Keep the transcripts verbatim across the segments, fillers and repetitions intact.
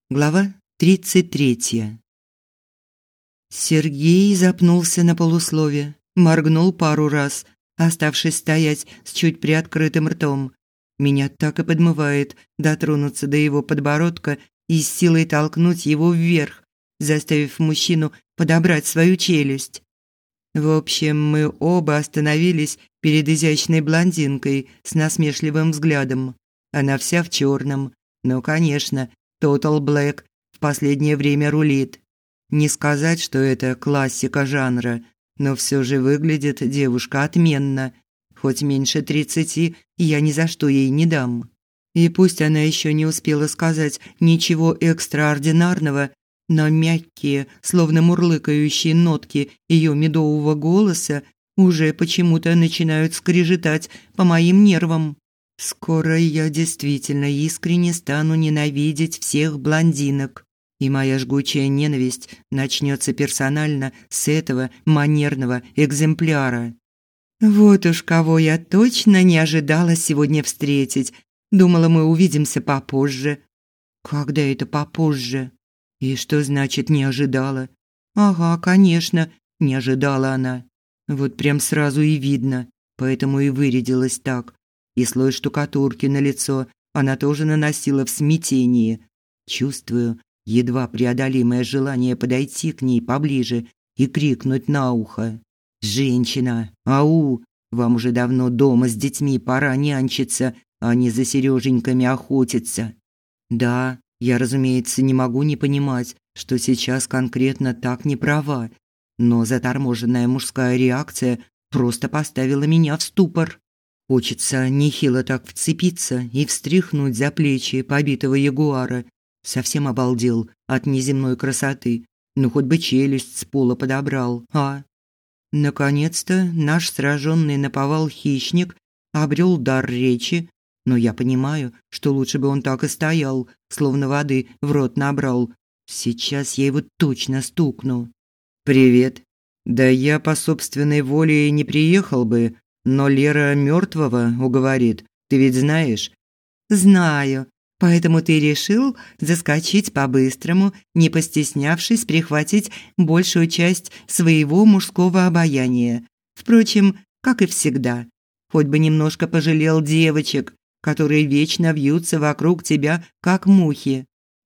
Глава тридцать третья. Сергей запнулся на полуслове, моргнул пару раз, оставшись стоять с чуть приоткрытым ртом. Меня так и подмывает дотронуться до его подбородка и с силой толкнуть его вверх, заставив мужчину подобрать свою челюсть. В общем, мы оба остановились перед изящной блондинкой с насмешливым взглядом. Она вся в черном, но, конечно, Total Black в последнее время рулит. Не сказать, что это классика жанра, но все же выглядит девушка отменно. Хоть меньше тридцати я ни за что ей не дам. И пусть она еще не успела сказать ничего экстраординарного, но мягкие, словно мурлыкающие нотки ее медового голоса уже почему-то начинают скрежетать по моим нервам. Скоро я действительно искренне стану ненавидеть всех блондинок, и моя жгучая ненависть начнется персонально с этого манерного экземпляра. Вот уж кого я точно не ожидала сегодня встретить. Думала, мы увидимся попозже. Когда это попозже? И что значит не ожидала? Ага, конечно, не ожидала она. Вот прям сразу и видно, поэтому и вырядилась так. И слой штукатурки на лицо она тоже наносила в смятении. Чувствую едва преодолимое желание подойти к ней поближе и крикнуть на ухо: «Женщина, ау, вам уже давно дома с детьми пора нянчиться, а не за Сереженьками охотиться». Да, я, разумеется, не могу не понимать, что сейчас конкретно так не права, но заторможенная мужская реакция просто поставила меня в ступор. Хочется нехило так вцепиться и встряхнуть за плечи побитого ягуара. Совсем обалдел от неземной красоты. Ну хоть бы челюсть с пола подобрал, а? Наконец-то наш сраженный наповал хищник обрел дар речи, но я понимаю, что лучше бы он так и стоял, словно воды в рот набрал. Сейчас я его точно стукну. «Привет. Да я по собственной воле и не приехал бы, но Лера мертвого уговорит, ты ведь знаешь?» «Знаю. Поэтому ты решил заскочить по-быстрому, не постеснявшись прихватить большую часть своего мужского обаяния. Впрочем, как и всегда. Хоть бы немножко пожалел девочек, которые вечно вьются вокруг тебя, как мухи».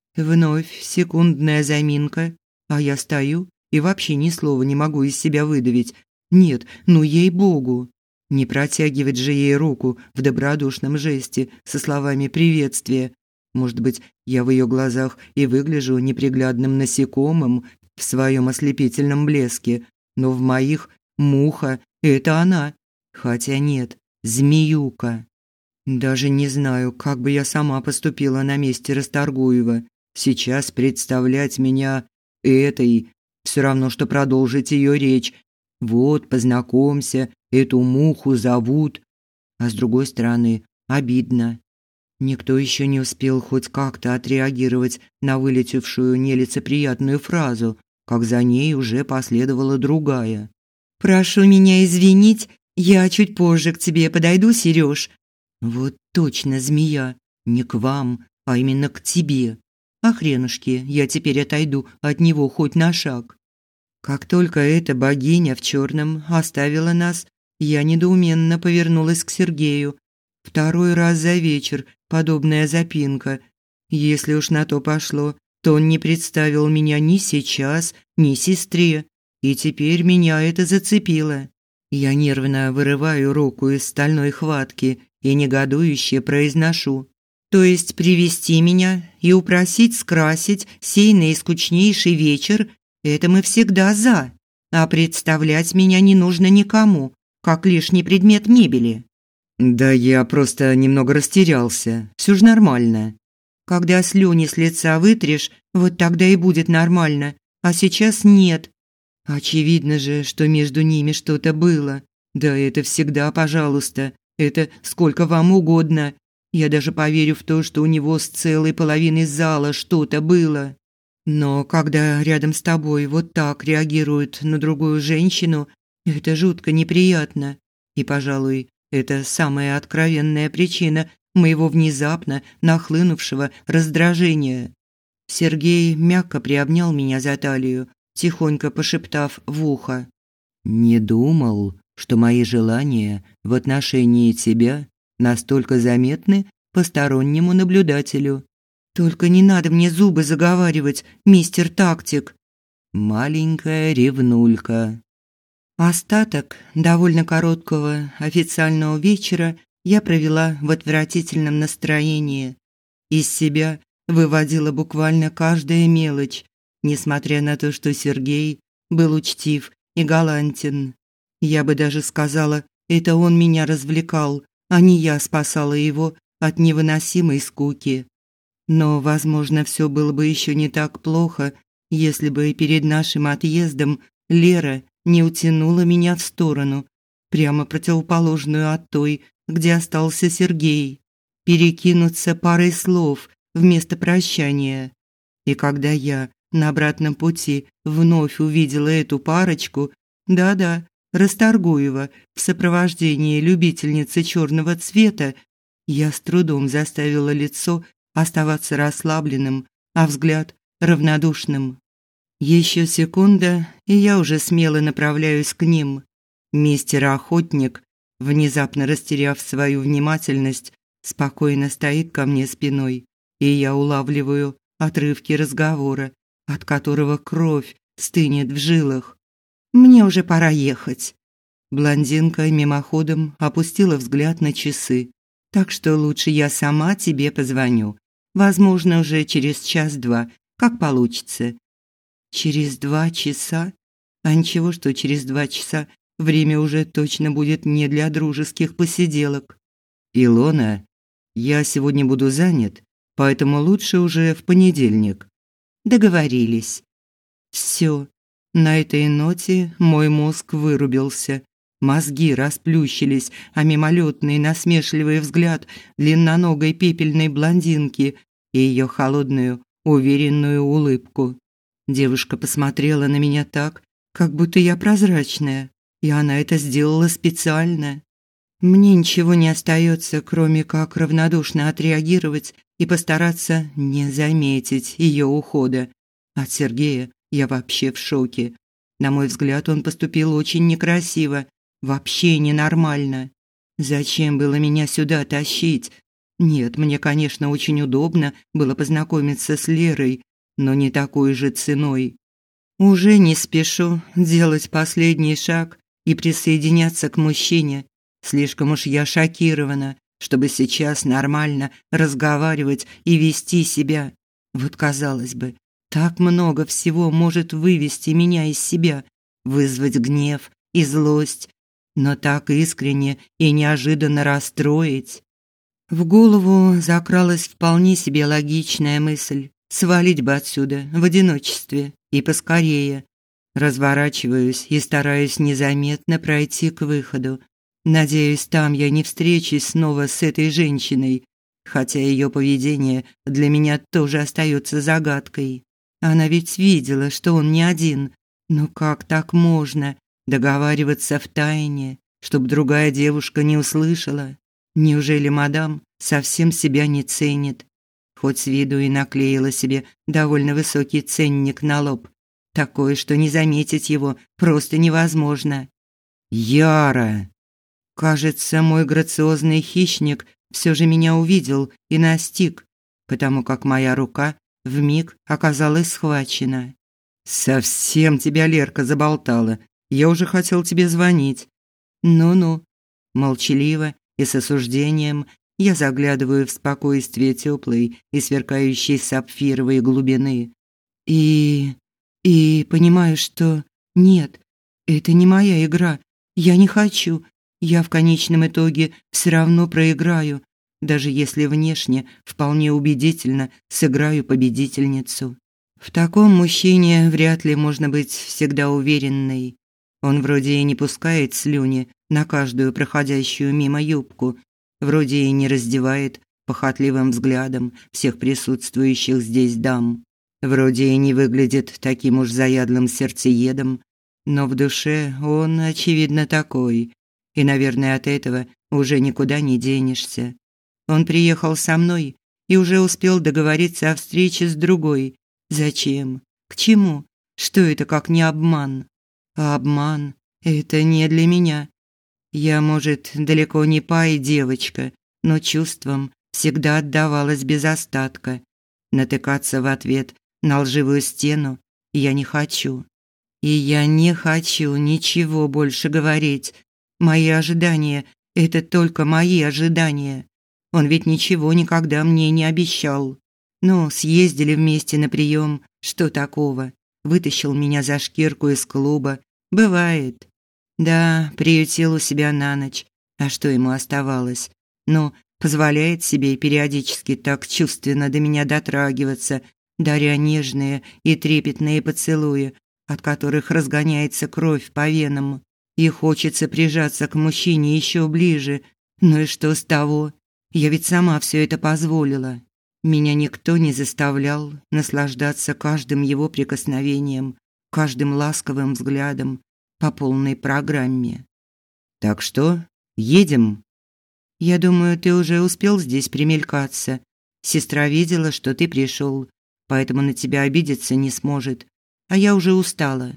Вновь секундная заминка, а я стою и вообще ни слова не могу из себя выдавить. Нет, ну ей-богу. Не протягивать же ей руку в добродушном жесте со словами приветствия. Может быть, я в ее глазах и выгляжу неприглядным насекомым в своем ослепительном блеске, но в моих муха – это она. Хотя нет, змеюка. Даже не знаю, как бы я сама поступила на месте Расторгуева. Сейчас представлять меня этой все равно, что продолжить ее речь. Вот, познакомься, эту муху зовут. А с другой стороны, обидно. Никто еще не успел хоть как-то отреагировать на вылетевшую нелицеприятную фразу, как за ней уже последовала другая. «Прошу меня извинить, я чуть позже к тебе подойду, Серёж». Вот точно змея, не к вам, а именно к тебе. А хренушки, я теперь отойду от него хоть на шаг. Как только эта богиня в черном оставила нас, я недоуменно повернулась к Сергею. Второй раз за вечер подобная запинка. Если уж на то пошло, то он не представил меня ни сейчас, ни сестре, и теперь меня это зацепило. Я нервно вырываю руку из стальной хватки и негодующе произношу: «То есть привести меня и упросить скрасить сей наискучнейший вечер – это мы всегда за, а представлять меня не нужно никому, как лишний предмет мебели». «Да я просто немного растерялся, все же нормально». «Когда слюни с лица вытрешь, вот тогда и будет нормально, а сейчас нет». Очевидно же, что между ними что-то было. Да это всегда пожалуйста, это сколько вам угодно. Я даже поверю в то, что у него с целой половиной зала что-то было. Но когда рядом с тобой вот так реагируют на другую женщину, это жутко неприятно. И, пожалуй, это самая откровенная причина моего внезапно нахлынувшего раздражения. Сергей мягко приобнял меня за талию, тихонько пошептав в ухо: «Не думал, что мои желания в отношении тебя настолько заметны постороннему наблюдателю. Только не надо мне зубы заговаривать, мистер Тактик». Маленькая ревнулька. Остаток довольно короткого официального вечера я провела в отвратительном настроении. Из себя выводила буквально каждая мелочь, несмотря на то, что Сергей был учтив и галантен. Я бы даже сказала, это он меня развлекал, а не я спасала его от невыносимой скуки. Но, возможно, все было бы еще не так плохо, если бы перед нашим отъездом Лера не утянула меня в сторону, прямо противоположную от той, где остался Сергей, перекинуться парой слов вместо прощания. И когда я на обратном пути вновь увидела эту парочку, да-да, Расторгуева в сопровождении любительницы черного цвета, я с трудом заставила лицо оставаться расслабленным, а взгляд равнодушным. Еще секунда, и я уже смело направляюсь к ним. Мистер Охотник, внезапно растеряв свою внимательность, спокойно стоит ко мне спиной, и я улавливаю отрывки разговора, от которого кровь стынет в жилах. «Мне уже пора ехать». Блондинка мимоходом опустила взгляд на часы. «Так что лучше я сама тебе позвоню. Возможно, уже через час-два, как получится». «Через два часа? А ничего, что через два часа время уже точно будет не для дружеских посиделок». «Илона, я сегодня буду занят, поэтому лучше уже в понедельник». «Договорились». Все. На этой ноте мой мозг вырубился. Мозги расплющились, а мимолетный насмешливый взгляд длинноногой пепельной блондинки и ее холодную, уверенную улыбку. Девушка посмотрела на меня так, как будто я прозрачная, и она это сделала специально. Мне ничего не остается, кроме как равнодушно отреагировать и постараться не заметить ее ухода. От Сергея я вообще в шоке. На мой взгляд, он поступил очень некрасиво, вообще ненормально. Зачем было меня сюда тащить? Нет, мне, конечно, очень удобно было познакомиться с Лерой, но не такой же ценой. Уже не спешу делать последний шаг и присоединяться к мужчине. Слишком уж я шокирована, чтобы сейчас нормально разговаривать и вести себя. Вот, казалось бы, так много всего может вывести меня из себя, вызвать гнев и злость, но так искренне и неожиданно расстроить. В голову закралась вполне себе логичная мысль: свалить бы отсюда в одиночестве и поскорее. Разворачиваюсь и стараюсь незаметно пройти к выходу. Надеюсь, там я не встречусь снова с этой женщиной, хотя ее поведение для меня тоже остается загадкой. Она ведь видела, что он не один. Но как так можно договариваться втайне, чтобы другая девушка не услышала? Неужели мадам совсем себя не ценит? Хоть с виду и наклеила себе довольно высокий ценник на лоб, такой, что не заметить его просто невозможно. Яра! Кажется, мой грациозный хищник все же меня увидел и настиг, потому как моя рука вмиг оказалась схвачена. «Совсем тебя Лерка заболтала. Я уже хотел тебе звонить». «Ну-ну». Молчаливо и с осуждением я заглядываю в спокойствие теплой и сверкающей сапфировой глубины. И... и понимаю, что... нет, это не моя игра. Я не хочу. Я в конечном итоге все равно проиграю, даже если внешне вполне убедительно сыграю победительницу. В таком мужчине вряд ли можно быть всегда уверенной. Он вроде и не пускает слюни на каждую проходящую мимо юбку, вроде и не раздевает похотливым взглядом всех присутствующих здесь дам, вроде и не выглядит таким уж заядлым сердцеедом, но в душе он, очевидно, такой, и, наверное, от этого уже никуда не денешься. Он приехал со мной и уже успел договориться о встрече с другой, Зачем? К чему? Что это как не обман? А обман – это не для меня. Я, может, далеко не пай девочка, но чувствам всегда отдавалась без остатка. Натыкаться в ответ на лживую стену я не хочу. И я не хочу ничего больше говорить. Мои ожидания – это только мои ожидания. Он ведь ничего никогда мне не обещал. Ну, съездили вместе на прием, что такого? Вытащил меня за шкирку из клуба. Бывает. Да, приютил у себя на ночь. А что ему оставалось? Ну, позволяет себе периодически так чувственно до меня дотрагиваться, даря нежные и трепетные поцелуи, от которых разгоняется кровь по венам. И хочется прижаться к мужчине еще ближе. Ну и что с того? Я ведь сама все это позволила. Меня никто не заставлял наслаждаться каждым его прикосновением, каждым ласковым взглядом по полной программе. Так что, едем? Я думаю, ты уже успел здесь примелькаться. Сестра видела, что ты пришел, поэтому на тебя обидеться не сможет. А я уже устала.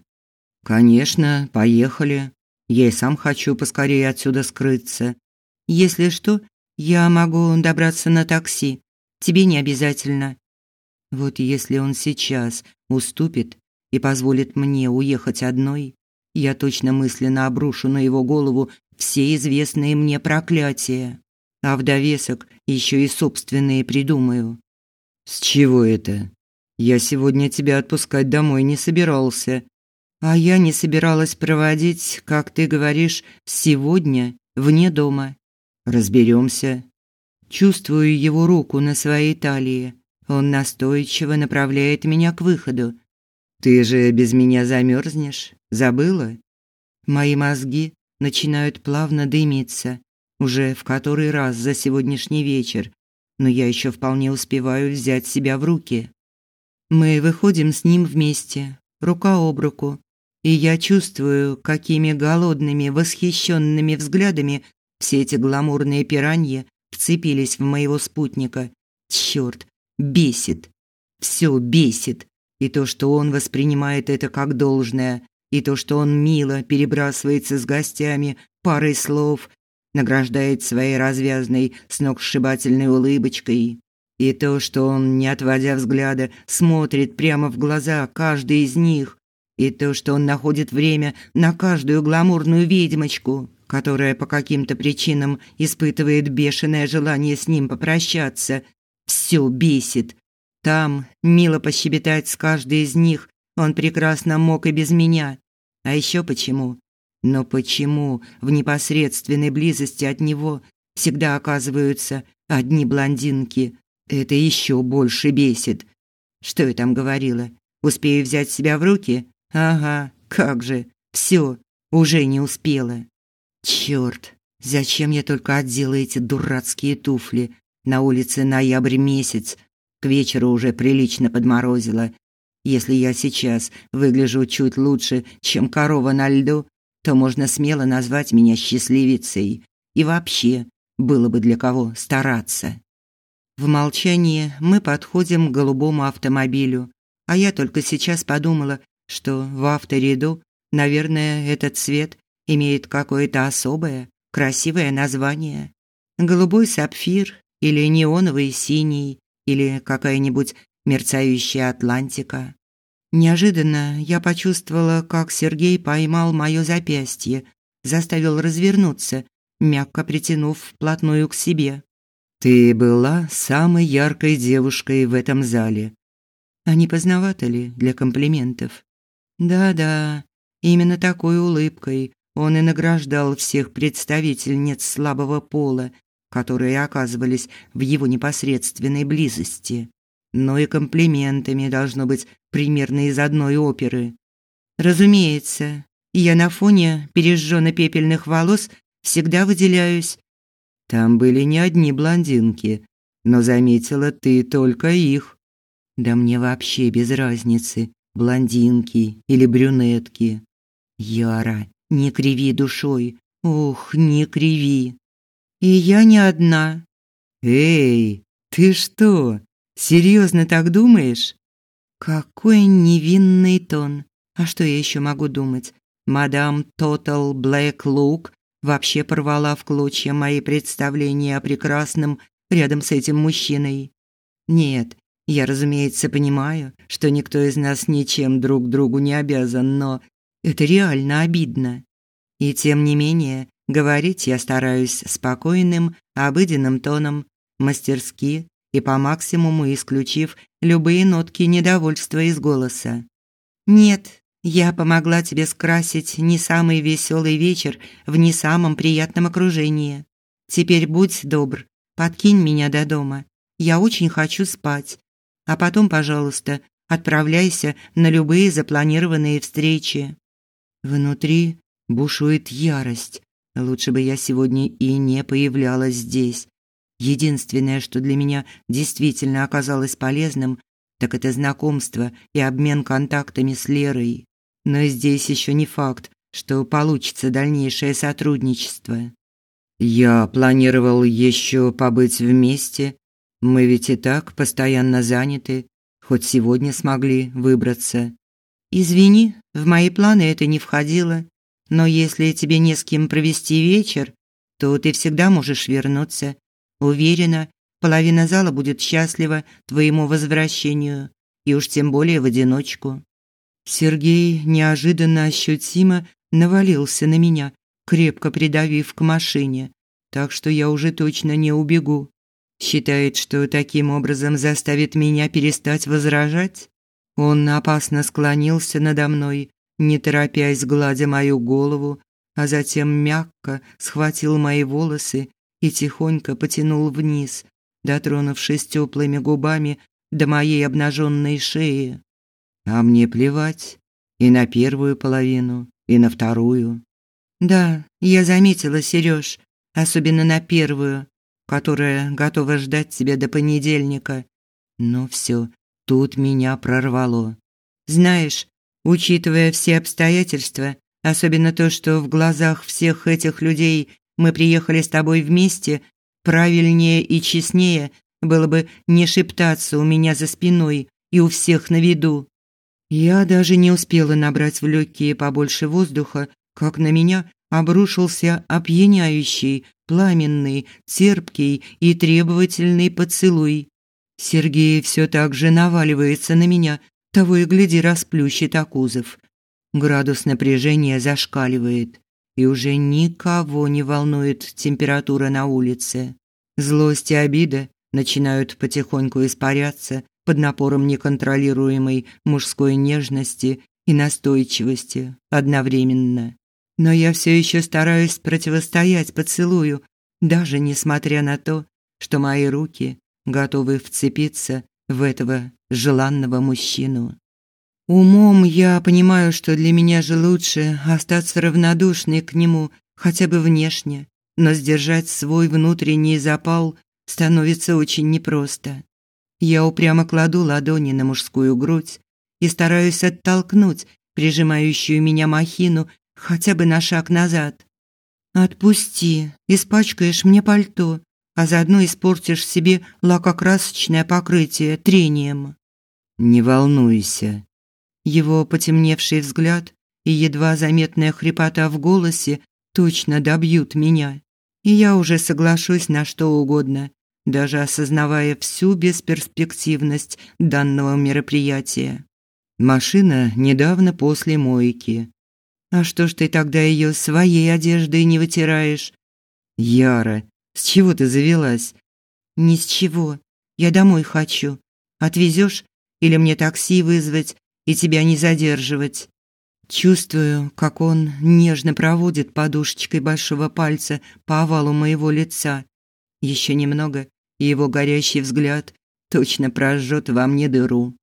Конечно, поехали. Я и сам хочу поскорее отсюда скрыться. Если что, я могу добраться на такси. Тебе не обязательно. Вот если он сейчас уступит и позволит мне уехать одной, я точно мысленно обрушу на его голову все известные мне проклятия, а в довесок еще и собственные придумаю. С чего это? Я сегодня тебя отпускать домой не собирался. А я не собиралась проводить, как ты говоришь, сегодня вне дома. Разберемся. Чувствую его руку на своей талии. Он настойчиво направляет меня к выходу. Ты же без меня замерзнешь, забыла? Мои мозги начинают плавно дымиться, уже в который раз за сегодняшний вечер, но я еще вполне успеваю взять себя в руки. Мы выходим с ним вместе, рука об руку, и я чувствую, какими голодными, восхищенными взглядами все эти гламурные пираньи вцепились в моего спутника. Черт, бесит. Все бесит. И то, что он воспринимает это как должное, и то, что он мило перебрасывается с гостями парой слов, награждает своей развязной сногсшибательной улыбочкой, и то, что он, не отводя взгляда, смотрит прямо в глаза каждой из них, и то, что он находит время на каждую гламурную ведьмочку, которая по каким-то причинам испытывает бешеное желание с ним попрощаться. Все бесит. Там мило пощебетать с каждой из них он прекрасно мог и без меня. А еще почему? Но почему в непосредственной близости от него всегда оказываются одни блондинки? Это еще больше бесит. Что я там говорила? Успею взять себя в руки? Ага, как же. Все, уже не успела. Черт, зачем я только одела эти дурацкие туфли? На улице ноябрь месяц. К вечеру уже прилично подморозило. Если я сейчас выгляжу чуть лучше, чем корова на льду, то можно смело назвать меня счастливицей. И вообще, было бы для кого стараться. В молчании мы подходим к голубому автомобилю, а я только сейчас подумала, что в авторяду, наверное, этот цвет имеет какое-то особое, красивое название. Голубой сапфир или неоновый синий, или какая-нибудь мерцающая Атлантика. Неожиданно я почувствовала, как Сергей поймал моё запястье, заставил развернуться, мягко притянув вплотную к себе. «Ты была самой яркой девушкой в этом зале». А не поздновато ли для комплиментов? Да-да, именно такой улыбкой он и награждал всех представительниц слабого пола, которые оказывались в его непосредственной близости. Но и комплиментами должно быть примерно из одной оперы. Разумеется, я на фоне пережжённо-пепельных волос всегда выделяюсь. Там были не одни блондинки, но заметила ты только их. Да мне вообще без разницы, блондинки или брюнетки. Яра, не криви душой, ох, не криви. И я не одна. Эй, ты что, серьезно так думаешь? Какой невинный тон. А что я еще могу думать? Мадам Тотал Блэк Лук вообще порвала в клочья мои представления о прекрасном рядом с этим мужчиной. Нет, я, разумеется, понимаю, что никто из нас ничем друг другу не обязан, но это реально обидно. И тем не менее, говорить я стараюсь спокойным, обыденным тоном, мастерски и по максимуму исключив любые нотки недовольства из голоса. Нет, я помогла тебе скрасить не самый веселый вечер в не самом приятном окружении. Теперь будь добр, подкинь меня до дома. Я очень хочу спать. А потом, пожалуйста, отправляйся на любые запланированные встречи. Внутри бушует ярость. Лучше бы я сегодня и не появлялась здесь. Единственное, что для меня действительно оказалось полезным, так это знакомство и обмен контактами с Лерой. Но здесь еще не факт, что получится дальнейшее сотрудничество. Я планировал еще побыть вместе. Мы ведь и так постоянно заняты, хоть сегодня смогли выбраться. Извини, в мои планы это не входило, но если тебе не с кем провести вечер, то ты всегда можешь вернуться. Уверена, половина зала будет счастлива твоему возвращению, и уж тем более в одиночку. Сергей неожиданно ощутимо навалился на меня, крепко придавив к машине, так что я уже точно не убегу. Считает, что таким образом заставит меня перестать возражать? Он опасно склонился надо мной, не торопясь гладя мою голову, а затем мягко схватил мои волосы и тихонько потянул вниз, дотронувшись теплыми губами до моей обнаженной шеи. А мне плевать и на первую половину, и на вторую. Да, я заметила, Серёж, особенно на первую, которая готова ждать тебя до понедельника. Но всё, тут меня прорвало. Знаешь, учитывая все обстоятельства, особенно то, что в глазах всех этих людей мы приехали с тобой вместе, правильнее и честнее было бы не шептаться у меня за спиной и у всех на виду. Я даже не успела набрать в легкие побольше воздуха, как на меня обрушился опьяняющий, пламенный, терпкий и требовательный поцелуй. Сергей все так же наваливается на меня, того и гляди расплющит о кузов. Градус напряжения зашкаливает, и уже никого не волнует температура на улице. Злость и обида начинают потихоньку испаряться под напором неконтролируемой мужской нежности и настойчивости одновременно. Но я все еще стараюсь противостоять поцелую, даже несмотря на то, что мои руки готовы вцепиться в этого желанного мужчину. Умом я понимаю, что для меня же лучше остаться равнодушной к нему хотя бы внешне, но сдержать свой внутренний запал становится очень непросто. Я упрямо кладу ладони на мужскую грудь и стараюсь оттолкнуть прижимающую меня махину хотя бы на шаг назад. «Отпусти, испачкаешь мне пальто, а заодно испортишь себе лакокрасочное покрытие трением». «Не волнуйся». Его потемневший взгляд и едва заметная хрипота в голосе точно добьют меня, и я уже соглашусь на что угодно, даже осознавая всю бесперспективность данного мероприятия. Машина недавно после мойки. А что ж ты тогда ее своей одеждой не вытираешь? Яра, с чего ты завелась? Ни с чего. Я домой хочу. Отвезешь или мне такси вызвать и тебя не задерживать? Чувствую, как он нежно проводит подушечкой большого пальца по овалу моего лица. Еще немного, и его горящий взгляд точно прожжет во мне дыру.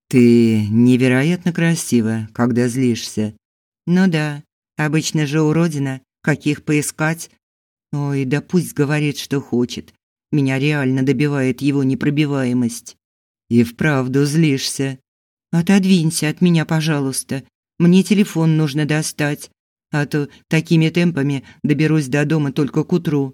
Ты невероятно красива, когда злишься. Ну да, обычно же уродина, каких поискать. Ой, да пусть говорит, что хочет. Меня реально добивает его непробиваемость. И вправду злишься. Отодвинься от меня, пожалуйста. Мне телефон нужно достать, а то такими темпами доберусь до дома только к утру.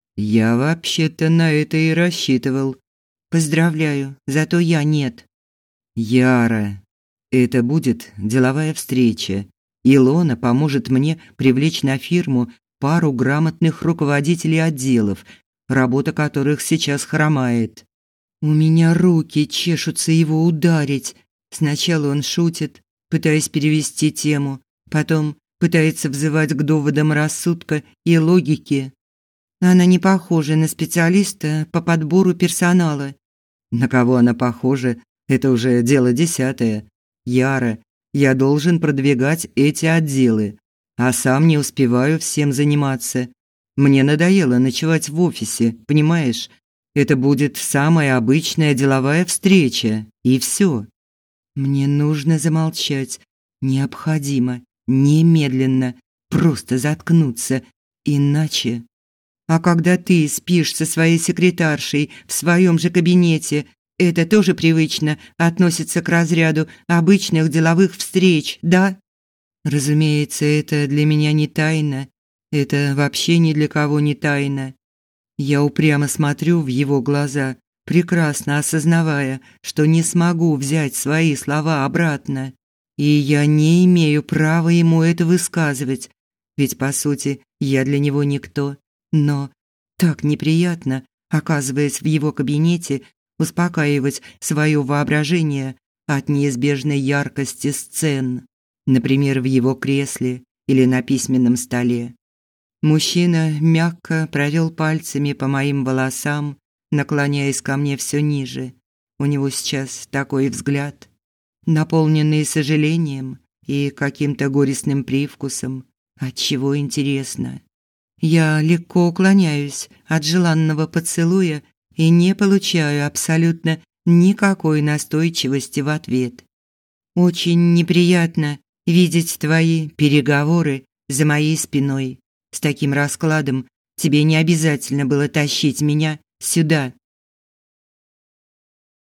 Я вообще-то на это и рассчитывал. Поздравляю, зато я нет. Яра, это будет деловая встреча. Илона поможет мне привлечь на фирму пару грамотных руководителей отделов, работа которых сейчас хромает. У меня руки чешутся его ударить. Сначала он шутит, пытаясь перевести тему, потом пытается взывать к доводам рассудка и логики. Она не похожа на специалиста по подбору персонала. На кого она похожа, это уже дело десятое. Яра, я должен продвигать эти отделы, а сам не успеваю всем заниматься. Мне надоело ночевать в офисе, понимаешь? Это будет самая обычная деловая встреча, и все. Мне нужно замолчать. Необходимо, немедленно, просто заткнуться, иначе... А когда ты спишь со своей секретаршей в своем же кабинете, это тоже привычно относится к разряду обычных деловых встреч, да? Разумеется, это для меня не тайна. Это вообще ни для кого не тайна. Я упрямо смотрю в его глаза, прекрасно осознавая, что не смогу взять свои слова обратно. И я не имею права ему это высказывать, ведь, по сути, я для него никто. Но так неприятно, оказываясь в его кабинете, успокаивать свое воображение от неизбежной яркости сцен, например, в его кресле или на письменном столе. Мужчина мягко провел пальцами по моим волосам, наклоняясь ко мне все ниже. У него сейчас такой взгляд, наполненный сожалением и каким-то горестным привкусом. Отчего интересно? Я легко уклоняюсь от желанного поцелуя и не получаю абсолютно никакой настойчивости в ответ. Очень неприятно видеть твои переговоры за моей спиной. С таким раскладом тебе не обязательно было тащить меня сюда.